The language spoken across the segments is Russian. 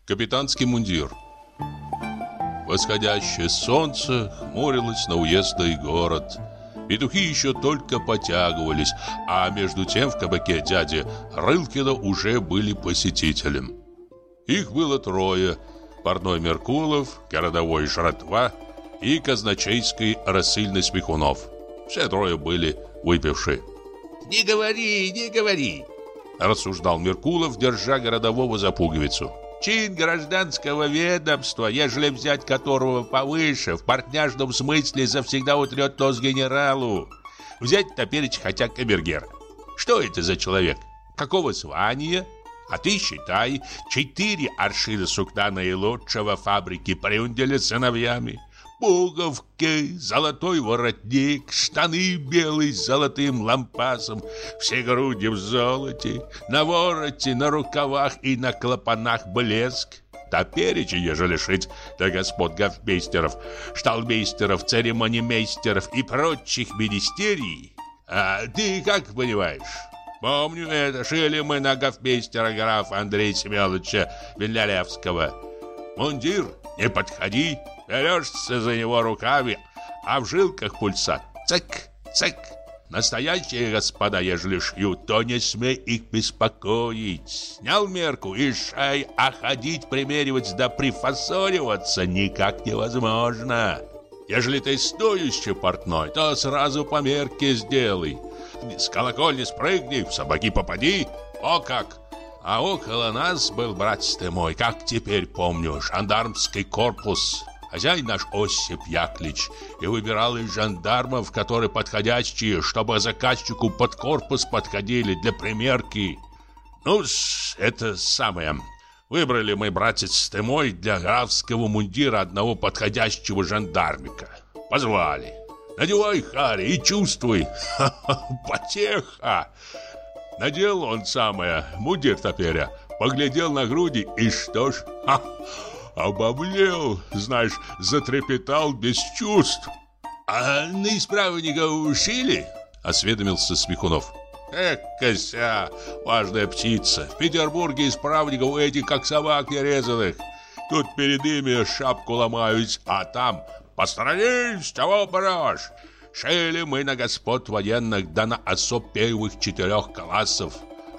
Капитанский мундир. Восходящее солнце хмурилось на уездный город. Петухи еще только потягивались, а между тем в кабаке дяди Рылкина уже были посетителем. Их было трое: портной Меркулов, городовой Жратва и казначейский рассыльный Смехунов. Все трое были выпившие. «Не говори, не говори!» — рассуждал Меркулов, держа городового за пуговицу. «Чин гражданского ведомства, ежели взять которого повыше, в партняжном смысле завсегда утрет нос генералу. Взять топеречь хотя камергера. Что это за человек? Какого звания? А ты считай, 4 аршина сукна наилучшего фабрики Прюнделя с сыновьями. Пуговки, золотой воротник, штаны белые с золотым лампасом, все груди в золоте, на вороте, на рукавах и на клапанах блеск. Топереча, ежели шить до господ гофмейстеров, шталмейстеров, церемонимейстеров и прочих министерий. А ты как понимаешь? Помню это, шили мы на гофмейстера графа Андрея Семеновича Венлялевского. Мундир, не подходи, берешься за него руками, а в жилках пульсат. Цик, цик. Настоящие господа, ежели шьют, то не смей их беспокоить. Снял мерку и шей, а ходить, примеривать да прифасориваться никак невозможно. Ежели ты стоящий портной, то сразу по мерке сделай. С колокольни спрыгни, в сапоги попади. О как! А около нас был, братец ты мой, как теперь помню, жандармский корпус. Хозяин наш Осип Яклич и выбирал из жандармов, которые подходящие, чтобы заказчику под корпус подходили для примерки. Ну-с, это самое. Выбрали мы, братец ты мой, для графского мундира одного подходящего жандармика. Позвали. Надевай, Харри, и чувствуй. Потеха. Надел он самое, мундир топеря, поглядел на груди, и что ж, обомлел, знаешь, затрепетал без чувств. «А на исправника шили?» — осведомился Смехунов. «Кося, важная птица, в Петербурге исправников у этих, как собак нерезанных. Тут перед ими шапку ломают, а там посторонись, чего брешь?» Шили мы на господ военных, да на особ первых 4 классов.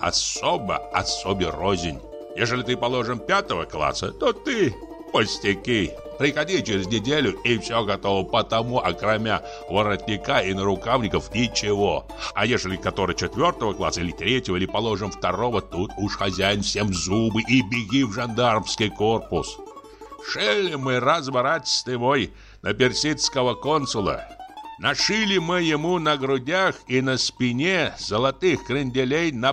Особе рознь. Ежели ты, положим, 5 класса, то ты пустяки. Приходи через неделю, и все готово. Потому, окромя воротника и нарукавников, ничего. А ежели который 4 класса, или 3, или, положим, 2, тут уж хозяин всем зубы и беги в жандармский корпус. Шили мы раз, братец ты мой, на персидского консула. Нашили мы ему на грудях и на спине золотых кренделей на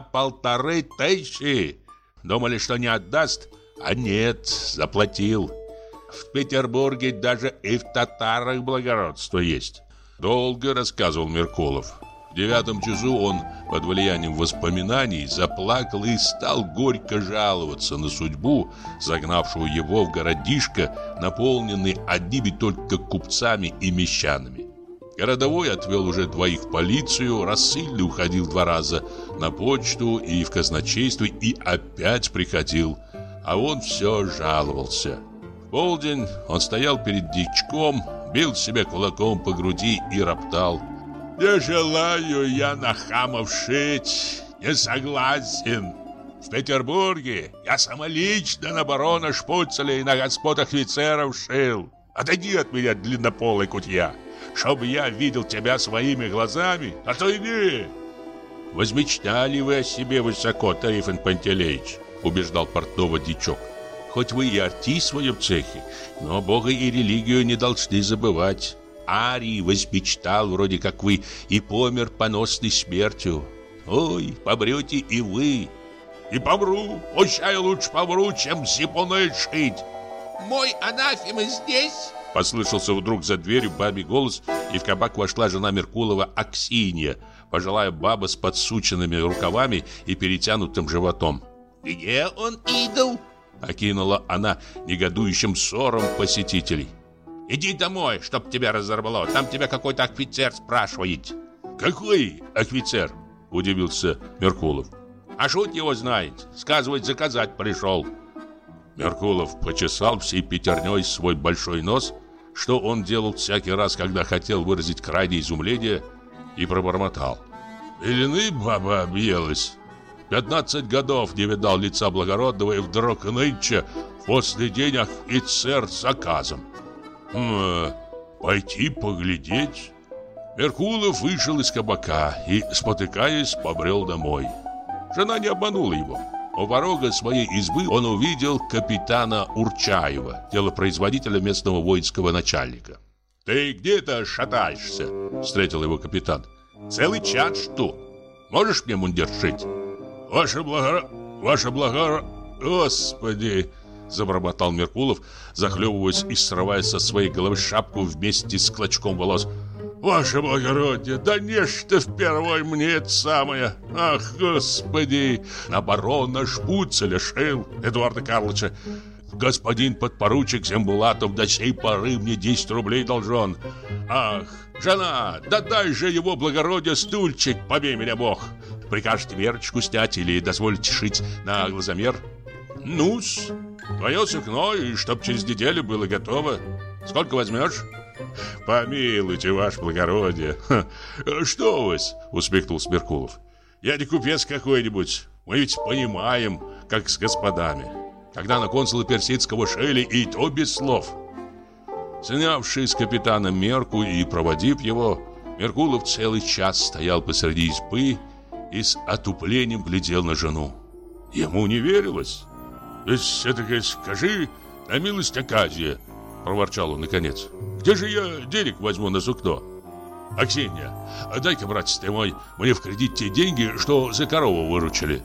1500. Думали, что не отдаст, а нет, заплатил. В Петербурге даже и в татарах благородство есть. Долго рассказывал Меркулов. В 9 часу он под влиянием воспоминаний заплакал и стал горько жаловаться на судьбу, загнавшую его в городишко, наполненный одними только купцами и мещанами. Городовой отвел уже 2 в полицию, рассыльный уходил 2 раза на почту и в казначейство, и опять приходил, а он все жаловался. В полдень он стоял перед дичком, бил себя кулаком по груди и роптал: «Не желаю я на хамов шить, не согласен. В Петербурге я самолично на барона Шпуцеля и на господ офицеров шил. Отойди от меня, длиннополый кутья, чтобы я видел тебя своими глазами, отойди!» «Возмечтали вы о себе высоко, Трифон Пантелеич», — убеждал портного дичок. «Хоть вы и артист в своем цехе, но Бога и религию не должны забывать. Арий возмечтал, вроде как вы, и помер поносной смертью. Ой, помрете и вы». «И помру, пущай лучше помру, чем зипуны шить». «Мой анафема здесь?» Послышался вдруг за дверью бабий голос, и в кабак вошла жена Меркулова Аксинья, пожилая баба с подсученными рукавами и перетянутым животом. «Где он, идол?» — окинула она негодующим взором посетителей. «Иди домой, чтоб тебя разорвало, там тебя какой-то офицер спрашивает». «Какой офицер?» — удивился Меркулов. «А шут его знает, сказывать, заказать пришел». Меркулов почесал всей пятерней свой большой нос, что он делал всякий раз, когда хотел выразить крайнее изумление, и пробормотал: «Белины баба объелась. 15 годов не видал лица благородного, и вдруг нынче в постный день офицер с заказом. Пойти поглядеть». Меркулов вышел из кабака и, спотыкаясь, побрел домой. Жена не обманула его. У порога своей избы он увидел капитана Урчаева, делопроизводителя местного воинского начальника. «Ты где-то шатаешься?» — встретил его капитан. «Целый час жду. Можешь мне мундир сшить?» Ваше благо... Господи!» — забормотал Меркулов, захлебываясь и срывая со своей головы шапку вместе с клочком волос. «Ваше благородие, да нечто впервой мне это самое! Ах, Господи! На барона Шпуцеля шил, Эдуарда Карловича. Господин подпоручик Зембулатов до сей поры мне 10 рублей должен. Ах, жена, да дай же его благородие стульчик, побей меня Бог! Прикажете мерочку снять или дозволите шить на глазомер? Ну-с, твое сукно, и чтоб через неделю было готово. Сколько возьмешь?» «Помилуйте, ваше благородие». «Что у вас?» — усмехнулся Меркулов. «Я не купец какой-нибудь. Мы ведь понимаем, как с господами. Когда на консула Персидского шили, и то без слов». Снявший с капитана мерку и проводив его, Меркулов целый час стоял посреди избы и с отуплением глядел на жену. Ему не верилось. «Это, скажи, на милость Аказия», — проворчал он наконец. «Где же я денег возьму на сукно? Аксинья, дай-ка, братец ты мой, мне в кредит те деньги, что за корову выручили».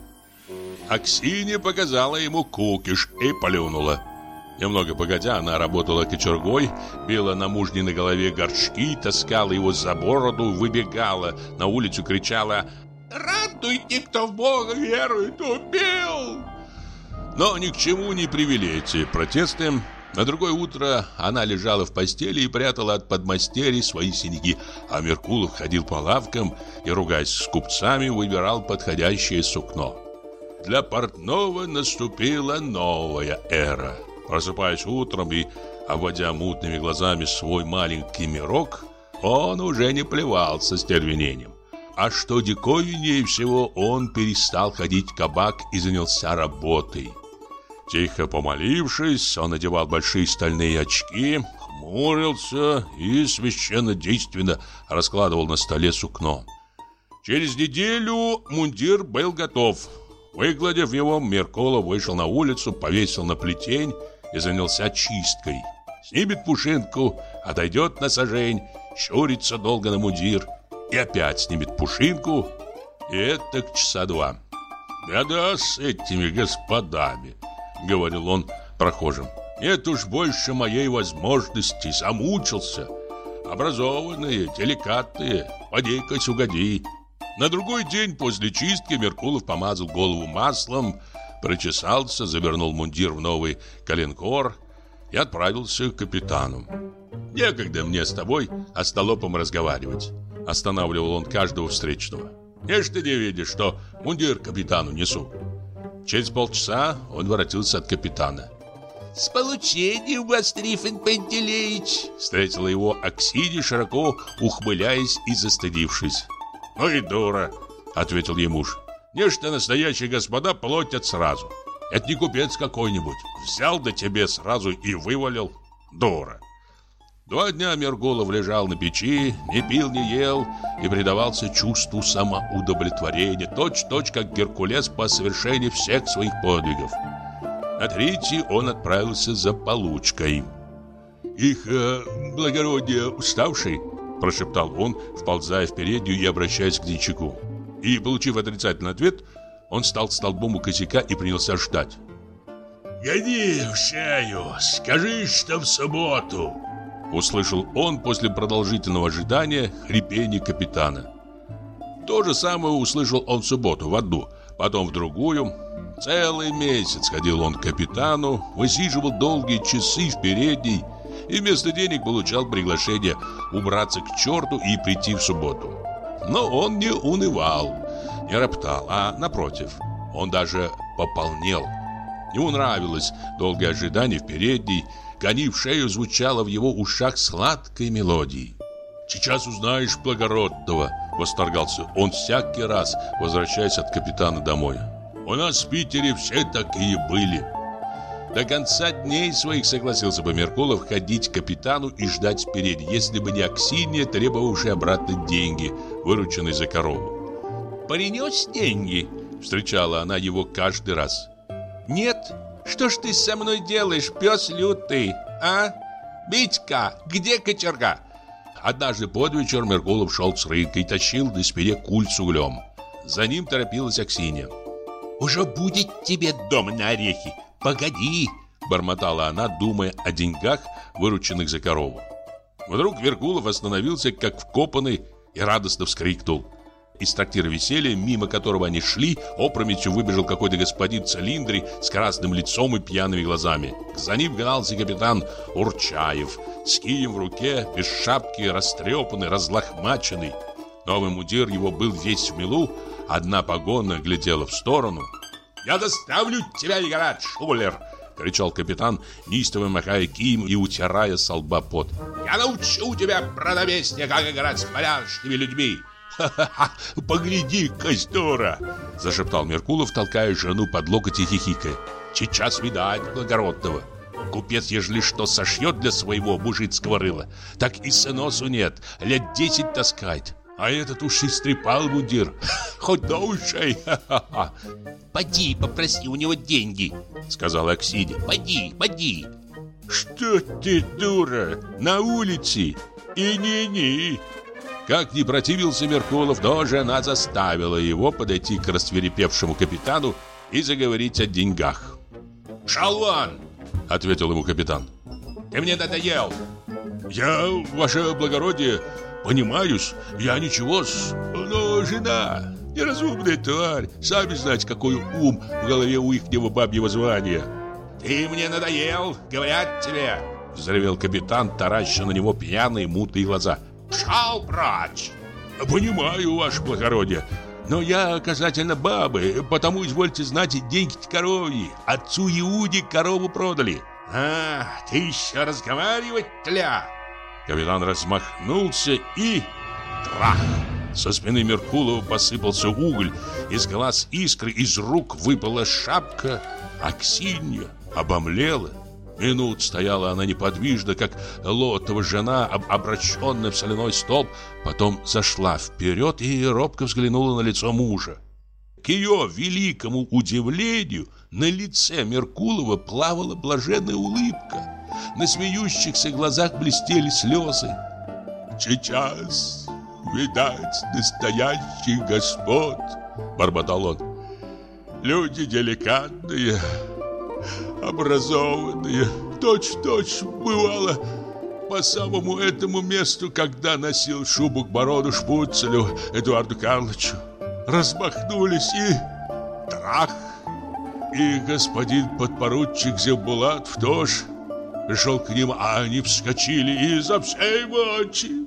Аксинья показала ему кукиш и плюнула. Немного погодя, она работала кочергой, била на мужни на голове горшки, таскала его за бороду, выбегала на улицу, кричала: «Радуйте, кто в Бога верует, убил!» Но ни к чему не привели эти протесты. На другое утро она лежала в постели и прятала от подмастерий свои синяки, а Меркулов ходил по лавкам и, ругаясь с купцами, выбирал подходящее сукно. Для портного наступила новая эра. Просыпаясь утром и обводя мутными глазами свой маленький мирок, он уже не плевался стервенением. А что диковиннее всего, он перестал ходить в кабак и занялся работой. Тихо помолившись, он надевал большие стальные очки, хмурился и священнодейственно раскладывал на столе сукно. Через неделю мундир был готов. Выгладив его, Меркулов вышел на улицу, повесил на плетень и занялся чисткой. Снимет пушинку, отойдет на сажень, щурится долго на мундир и опять снимет пушинку, и это часа 2. «Беда с этими господами», — говорил он прохожим. «Нет уж больше моей возможности, замучился. Образованные, деликатные, поди-ка угоди». На другой день после чистки Меркулов помазал голову маслом, прочесался, завернул мундир в новый коленкор и отправился к капитану. «Некогда мне с тобой остолопом разговаривать», — останавливал он каждого встречного. «Не ж ты не видишь, что мундир капитану несу». Через полчаса он воротился от капитана. «С получением вас, Трифон Пантелеич!» Встретила его Аксинья, широко ухмыляясь и застыдившись. «Ну и дура!» — ответил ей муж. «Нечто настоящие господа платят сразу. Это не купец какой-нибудь. Взял до тебе сразу и вывалил. Дура!» 2 дня Меркулов лежал на печи, не пил, не ел и предавался чувству самоудовлетворения, точь-в-точь, как Геркулес по совершении всех своих подвигов. На 3-й он отправился за получкой. «Их благородие уставший», — прошептал он, вползая в переднюю и обращаясь к денщику. И, получив отрицательный ответ, он стал столбом у косяка и принялся ждать. «Гони в шею, скажи, что в субботу», — услышал он после продолжительного ожидания хрипение капитана. То же самое услышал он в субботу в одну, потом в другую. Целый месяц ходил он к капитану, высиживал долгие часы в передней и вместо денег получал приглашение убраться к черту и прийти в субботу. Но он не унывал, не роптал, а напротив, он даже пополнел. Ему нравилось долгое ожидание в передней. «Гони в шею» звучало в его ушах сладкой мелодией. «Сейчас узнаешь благородного», — восторгался он всякий раз, возвращаясь от капитана домой. «У нас в Питере все такие были». До конца дней своих согласился бы Меркулов ходить к капитану и ждать впереди, если бы не Аксинья, требовавшая обратно деньги, вырученные за корову. «Принес деньги?» — встречала она его каждый раз. «Нет? Что ж ты со мной делаешь, пес лютый, а? Битька, где кочерга?» Однажды под вечер Меркулов шел с рынка и тащил на спине куль с углем. За ним торопилась Аксинья. «Уже будет тебе дом на орехи. Погоди!» — бормотала она, думая о деньгах, вырученных за корову. Вдруг Меркулов остановился, как вкопанный, и радостно вскрикнул. Из трактира «Веселье», мимо которого они шли, опрометью выбежал какой-то господин в цилиндре с красным лицом и пьяными глазами. За ним гнался капитан Урчаев, с кием в руке, без шапки, растрепанный, разлохмаченный. Новый мундир его был весь в мелу, одна погона глядела в сторону. «Я доставлю тебя, Егорат, шулер!» — кричал капитан, неистово махая кием и утирая со лба пот. «Я научу тебя, продовестия, как играть с порядочными людьми!» «Ха-ха-ха! Погляди-ка, здорово!» — зашептал Меркулов, толкая жену под локоть и хихикая. «Сейчас видать благородного. Купец, ежели что сошьет для своего мужицкого рыла, так и сыносу нет, лет 10 таскает. А этот уж истрепал мундир, хоть до ушей. Ха-ха-ха!» «Поди, попроси у него деньги», — сказала Аксинья. «Поди, поди». «Что ты, дура, на улице? И ни-ни!» Как ни противился Меркулов, но жена заставила его подойти к рассвирепевшему капитану и заговорить о деньгах. «Шалван!» — ответил ему капитан. «Ты мне надоел!» «Я, ваше благородие, понимаюсь, я ничего-с, но жена, неразумная тварь, сами знаете, какой ум в голове у ихнего бабьего звания». «Ты мне надоел, говорят тебе!» — взревел капитан, тараща на него пьяные мутные глаза. «Пшал прочь!» «Понимаю, ваше благородие, но я касательно бабы, потому, извольте знать, деньги-то коровьи. Отцу Иуде корову продали». «А, ты еще разговаривать, тля!» Капитан размахнулся и... трах! Со спины Меркулова посыпался уголь, из глаз искры, из рук выпала шапка. Аксинья обомлела. Минут стояла она неподвижно, как лотова жена, обращенная в соляной столб. Потом зашла вперед и робко взглянула на лицо мужа. К ее великому удивлению на лице Меркулова плавала блаженная улыбка. На смеющихся глазах блестели слезы. «Сейчас, видать, настоящих господ», — бормотал он. «Люди деликатные, образованные, точь-в-точь бывало по самому этому месту, когда носил шубу к барону Шпуцелю Эдуарду Карловичу. Размахнулись и... трах! И господин подпоручик Зевбулатов тоже пришел к ним, а они вскочили и за всей мочи.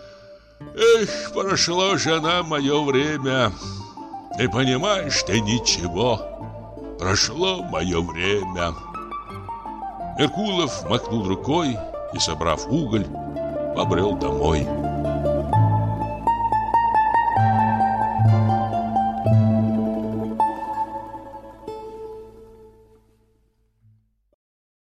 Эх, прошло, жена, мое время. Ты понимаешь, ты ничего. Прошло мое время». Меркулов махнул рукой и, собрав уголь, побрел домой.